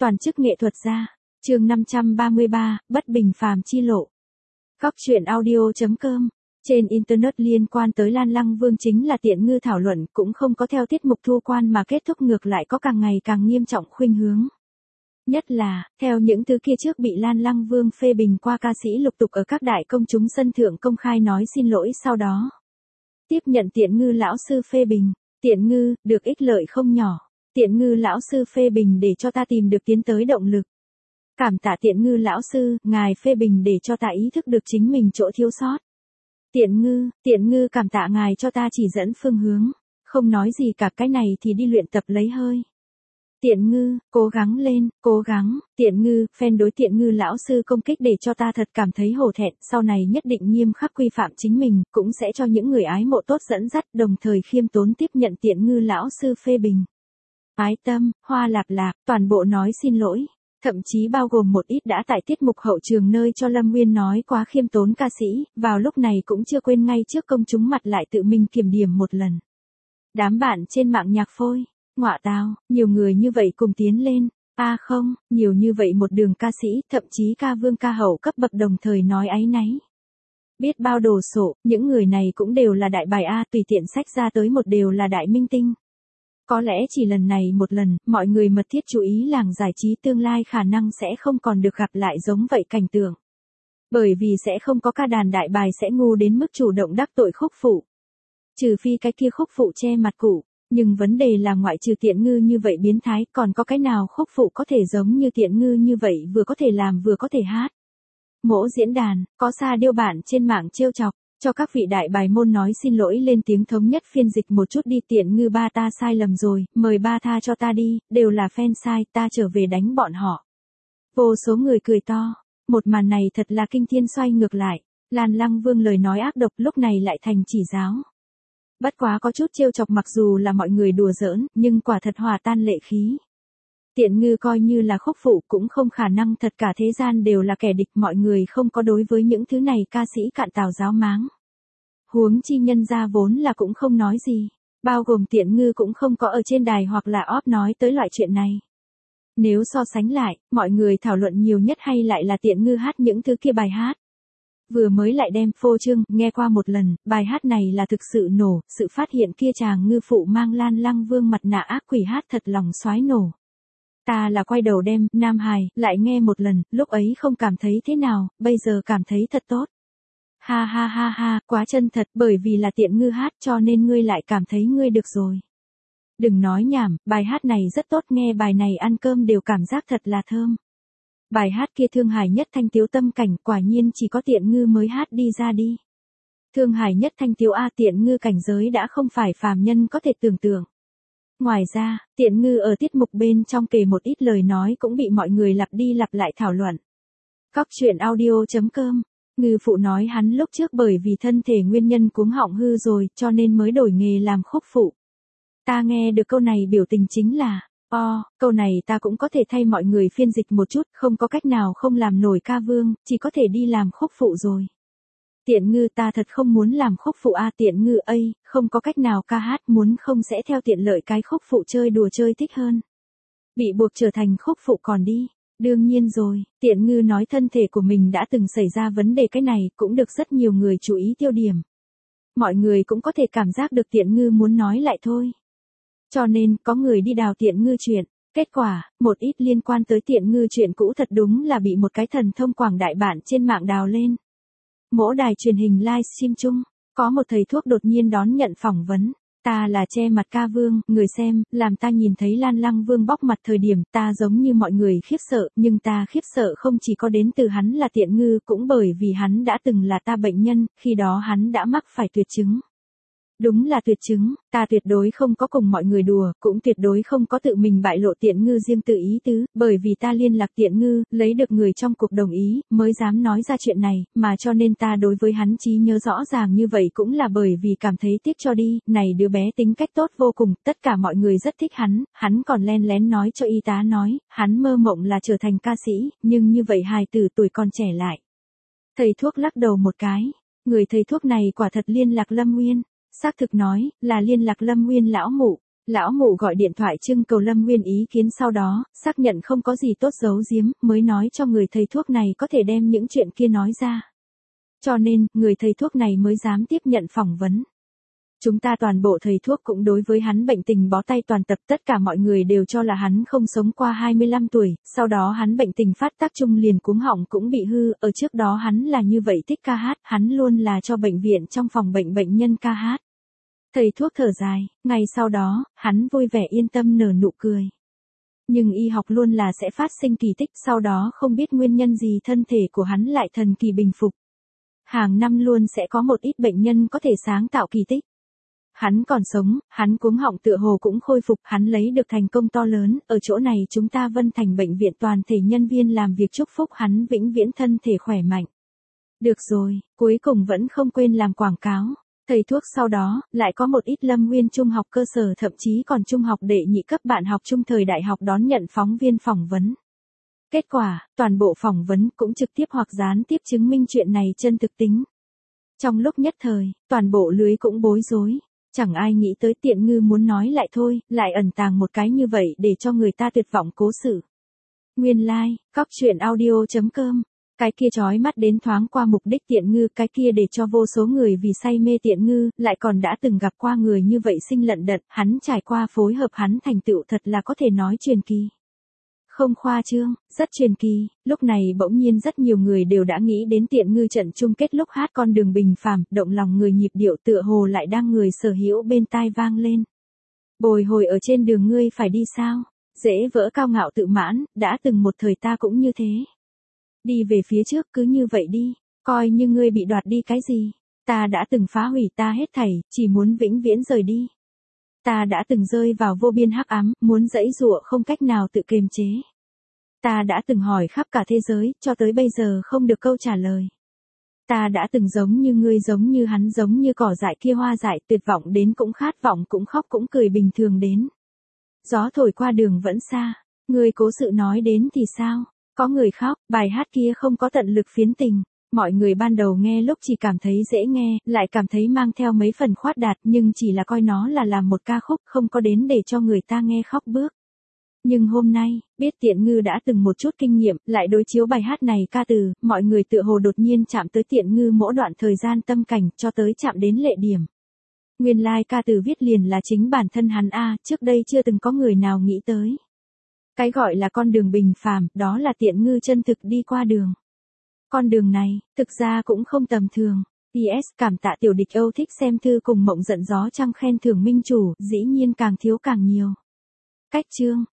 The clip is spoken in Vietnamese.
Toàn chức nghệ thuật gia. Chương 533, bất bình phàm chi lộ. Góc truyện audio.com. Trên internet liên quan tới Lan Lăng Vương chính là Tiện Ngư thảo luận, cũng không có theo tiết mục thu quan mà kết thúc, ngược lại có càng ngày càng nghiêm trọng khuynh hướng. Nhất là, theo những thứ kia trước bị Lan Lăng Vương phê bình qua ca sĩ lục tục ở các đại công chúng sân thượng công khai nói xin lỗi sau đó. Tiếp nhận Tiện Ngư lão sư phê bình. Tiện Ngư, được ích lợi không nhỏ. Tiện Ngư lão sư phê bình để cho ta tìm được tiến tới động lực. Cảm tạ Tiện Ngư lão sư, ngài phê bình để cho ta ý thức được chính mình chỗ thiếu sót. Tiện Ngư cảm tạ ngài cho ta chỉ dẫn phương hướng. Không nói gì cả, cái này thì đi luyện tập lấy hơi. Tiện Ngư, cố gắng lên, cố gắng. Tiện Ngư, fan đối Tiện Ngư lão sư công kích để cho ta thật cảm thấy hổ thẹn, sau này nhất định nghiêm khắc quy phạm chính mình, cũng sẽ cho những người ái mộ tốt dẫn dắt, đồng thời khiêm tốn tiếp nhận Tiện Ngư lão sư phê bình. Ái Tâm, Hoa Lạp Lạp, toàn bộ nói xin lỗi. Thậm chí bao gồm một ít đã tại tiết mục hậu trường nơi cho Lâm Nguyên nói quá khiêm tốn ca sĩ, vào lúc này cũng chưa quên ngay trước công chúng mặt lại tự mình kiểm điểm một lần. Đám bạn trên mạng nhạc phôi, ngọa tao, nhiều người như vậy cùng tiến lên, không, nhiều như vậy một đường ca sĩ, thậm chí ca vương ca hậu cấp bậc đồng thời nói áy náy. Biết bao đồ sộ, những người này cũng đều là đại bài tùy tiện sách ra tới một đều là đại minh tinh. Có lẽ chỉ lần này một lần, mọi người mật thiết chú ý làng giải trí tương lai khả năng sẽ không còn được gặp lại giống vậy cảnh tượng. Bởi vì sẽ không có ca đàn đại bài sẽ ngu đến mức chủ động đắc tội khúc phụ. Trừ phi cái kia khúc phụ che mặt cụ, nhưng vấn đề là ngoại trừ Tiện Ngư như vậy biến thái, còn có cái nào khúc phụ có thể giống như Tiện Ngư như vậy vừa có thể làm vừa có thể hát. Mỗ diễn đàn, có xa điêu bản trên mạng trêu chọc. Cho các vị đại bài môn nói xin lỗi lên tiếng thống nhất phiên dịch một chút đi. Tiện Ngư ba ta sai lầm rồi, mời ba tha cho ta đi, đều là fan sai, ta trở về đánh bọn họ. Vô số người cười to, một màn này thật là kinh thiên xoay ngược lại, Lan Lăng Vương lời nói ác độc lúc này lại thành chỉ giáo. Bất quá có chút trêu chọc, mặc dù là mọi người đùa giỡn, nhưng quả thật hòa tan lệ khí. Tiện Ngư coi như là khúc phụ cũng không khả năng thật cả thế gian đều là kẻ địch, mọi người không có đối với những thứ này ca sĩ cạn tào giáo máng. Huống chi nhân ra vốn là cũng không nói gì, bao gồm Tiện Ngư cũng không có ở trên đài hoặc là off nói tới loại chuyện này. Nếu so sánh lại, mọi người thảo luận nhiều nhất hay lại là Tiện Ngư hát những thứ kia bài hát. Vừa mới lại đem phô trương, nghe qua một lần, bài hát này là thực sự nổ, sự phát hiện kia chàng ngư phụ mang Lan Lăng Vương mặt nạ ác quỷ hát thật lòng xoái nổ. Ta là quay đầu đem, Nam Hài, lại nghe một lần, lúc ấy không cảm thấy thế nào, bây giờ cảm thấy thật tốt. Ha ha ha ha, quá chân thật, bởi vì là Tiện Ngư hát cho nên ngươi lại cảm thấy ngươi được rồi. Đừng nói nhảm, bài hát này rất tốt, nghe bài này ăn cơm đều cảm giác thật là thơm. Bài hát kia Thương Hải Nhất Thanh Tiếu tâm cảnh, quả nhiên chỉ có Tiện Ngư mới hát đi ra đi. Thương Hải Nhất Thanh Tiếu Tiện Ngư cảnh giới đã không phải phàm nhân có thể tưởng tượng. Ngoài ra, Tiện Ngư ở tiết mục bên trong kể một ít lời nói cũng bị mọi người lặp đi lặp lại thảo luận. Góc truyện audio.com. Ngư phụ nói hắn lúc trước bởi vì thân thể nguyên nhân cuống họng hư rồi cho nên mới đổi nghề làm khúc phụ. Ta nghe được câu này biểu tình chính là, câu này ta cũng có thể thay mọi người phiên dịch một chút, không có cách nào không làm nổi ca vương, chỉ có thể đi làm khúc phụ rồi. Tiện Ngư ta thật không muốn làm khúc phụ Tiện Ngư không có cách nào ca hát, muốn không sẽ theo tiện lợi cái khúc phụ chơi đùa chơi thích hơn. Bị buộc trở thành khúc phụ còn đi. Đương nhiên rồi, Tiện Ngư nói thân thể của mình đã từng xảy ra vấn đề, cái này cũng được rất nhiều người chú ý tiêu điểm. Mọi người cũng có thể cảm giác được Tiện Ngư muốn nói lại thôi. Cho nên, có người đi đào Tiện Ngư chuyện. Kết quả, một ít liên quan tới Tiện Ngư chuyện cũ thật đúng là bị một cái thần thông quảng đại bản trên mạng đào lên. Mỗi đài truyền hình livestream chung, có một thầy thuốc đột nhiên đón nhận phỏng vấn. Ta là che mặt ca vương, người xem, làm ta nhìn thấy Lan Lăng Vương bóc mặt thời điểm, ta giống như mọi người khiếp sợ, nhưng ta khiếp sợ không chỉ có đến từ hắn là Tiện Ngư, cũng bởi vì hắn đã từng là ta bệnh nhân, khi đó hắn đã mắc phải tuyệt chứng. Đúng là tuyệt chứng, ta tuyệt đối không có cùng mọi người đùa, cũng tuyệt đối không có tự mình bại lộ Tiện Ngư riêng tư ý tứ, bởi vì ta liên lạc Tiện Ngư, lấy được người trong cuộc đồng ý, mới dám nói ra chuyện này, mà cho nên ta đối với hắn trí nhớ rõ ràng như vậy cũng là bởi vì cảm thấy tiếc cho đi, này đứa bé tính cách tốt vô cùng, tất cả mọi người rất thích hắn còn len lén nói cho y tá nói, hắn mơ mộng là trở thành ca sĩ, nhưng như vậy hài tử tuổi còn trẻ lại. Thầy thuốc lắc đầu một cái, người thầy thuốc này quả thật liên lạc Lâm Nguyên. Xác thực nói, là liên lạc Lâm Nguyên lão mụ. Lão mụ gọi điện thoại trưng cầu Lâm Nguyên ý kiến, sau đó, xác nhận không có gì tốt giấu giếm, mới nói cho người thầy thuốc này có thể đem những chuyện kia nói ra. Cho nên, người thầy thuốc này mới dám tiếp nhận phỏng vấn. Chúng ta toàn bộ thầy thuốc cũng đối với hắn bệnh tình bó tay toàn tập, tất cả mọi người đều cho là hắn không sống qua 25 tuổi, sau đó hắn bệnh tình phát tác chung liền cuống họng cũng bị hư, ở trước đó hắn là như vậy thích ca hát, hắn luôn là cho bệnh viện trong phòng bệnh bệnh nhân ca hát. Thầy thuốc thở dài, ngày sau đó, hắn vui vẻ yên tâm nở nụ cười. Nhưng y học luôn là sẽ phát sinh kỳ tích, sau đó không biết nguyên nhân gì thân thể của hắn lại thần kỳ bình phục. Hàng năm luôn sẽ có một ít bệnh nhân có thể sáng tạo kỳ tích. Hắn còn sống, hắn cuống họng tựa hồ cũng khôi phục, hắn lấy được thành công to lớn, ở chỗ này chúng ta Vân Thành bệnh viện toàn thể nhân viên làm việc chúc phúc hắn vĩnh viễn thân thể khỏe mạnh. Được rồi, cuối cùng vẫn không quên làm quảng cáo. Thầy thuốc sau đó, lại có một ít Lâm Nguyên trung học cơ sở thậm chí còn trung học đệ nhị cấp bạn học chung thời đại học đón nhận phóng viên phỏng vấn. Kết quả, toàn bộ phỏng vấn cũng trực tiếp hoặc gián tiếp chứng minh chuyện này chân thực tính. Trong lúc nhất thời, toàn bộ lưới cũng bối rối. Chẳng ai nghĩ tới Tiện Ngư muốn nói lại thôi, lại ẩn tàng một cái như vậy để cho người ta tuyệt vọng cố xử. Nguyên lai, coctruyện.audio.com. Cái kia chói mắt đến thoáng qua mục đích Tiện Ngư, cái kia để cho vô số người vì say mê Tiện Ngư, lại còn đã từng gặp qua người như vậy sinh lận đận, hắn trải qua phối hợp hắn thành tựu thật là có thể nói truyền kỳ. Không khoa trương, rất truyền kỳ, lúc này bỗng nhiên rất nhiều người đều đã nghĩ đến Tiện Ngư trận chung kết lúc hát con đường bình phàm, động lòng người nhịp điệu tựa hồ lại đang người sở hữu bên tai vang lên. Bồi hồi ở trên đường ngươi phải đi sao? Dễ vỡ cao ngạo tự mãn, đã từng một thời ta cũng như thế. Đi về phía trước cứ như vậy đi, coi như ngươi bị đoạt đi cái gì. Ta đã từng phá hủy ta hết thảy, chỉ muốn vĩnh viễn rời đi. Ta đã từng rơi vào vô biên hắc ám, muốn giãy giụa không cách nào tự kiềm chế. Ta đã từng hỏi khắp cả thế giới, cho tới bây giờ không được câu trả lời. Ta đã từng giống như ngươi, giống như hắn, giống như cỏ dại kia hoa dại, tuyệt vọng đến cũng khát vọng, cũng khóc cũng cười bình thường đến. Gió thổi qua đường vẫn xa, ngươi cố sự nói đến thì sao? Có người khóc, bài hát kia không có tận lực phiến tình. Mọi người ban đầu nghe lúc chỉ cảm thấy dễ nghe, lại cảm thấy mang theo mấy phần khoát đạt, nhưng chỉ là coi nó là làm một ca khúc, không có đến để cho người ta nghe khóc bước. Nhưng hôm nay, biết Tiện Ngư đã từng một chút kinh nghiệm, lại đối chiếu bài hát này ca từ, mọi người tựa hồ đột nhiên chạm tới Tiện Ngư mỗi đoạn thời gian tâm cảnh, cho tới chạm đến lệ điểm. Nguyên lai ca từ viết liền là chính bản thân hắn a, trước đây chưa từng có người nào nghĩ tới. Cái gọi là con đường bình phàm, đó là Tiện Ngư chân thực đi qua đường. Con đường này, thực ra cũng không tầm thường. PS cảm tạ tiểu địch Âu thích xem thư cùng Mộng Giận Gió Trăng khen thưởng minh chủ, dĩ nhiên càng thiếu càng nhiều. Cách chương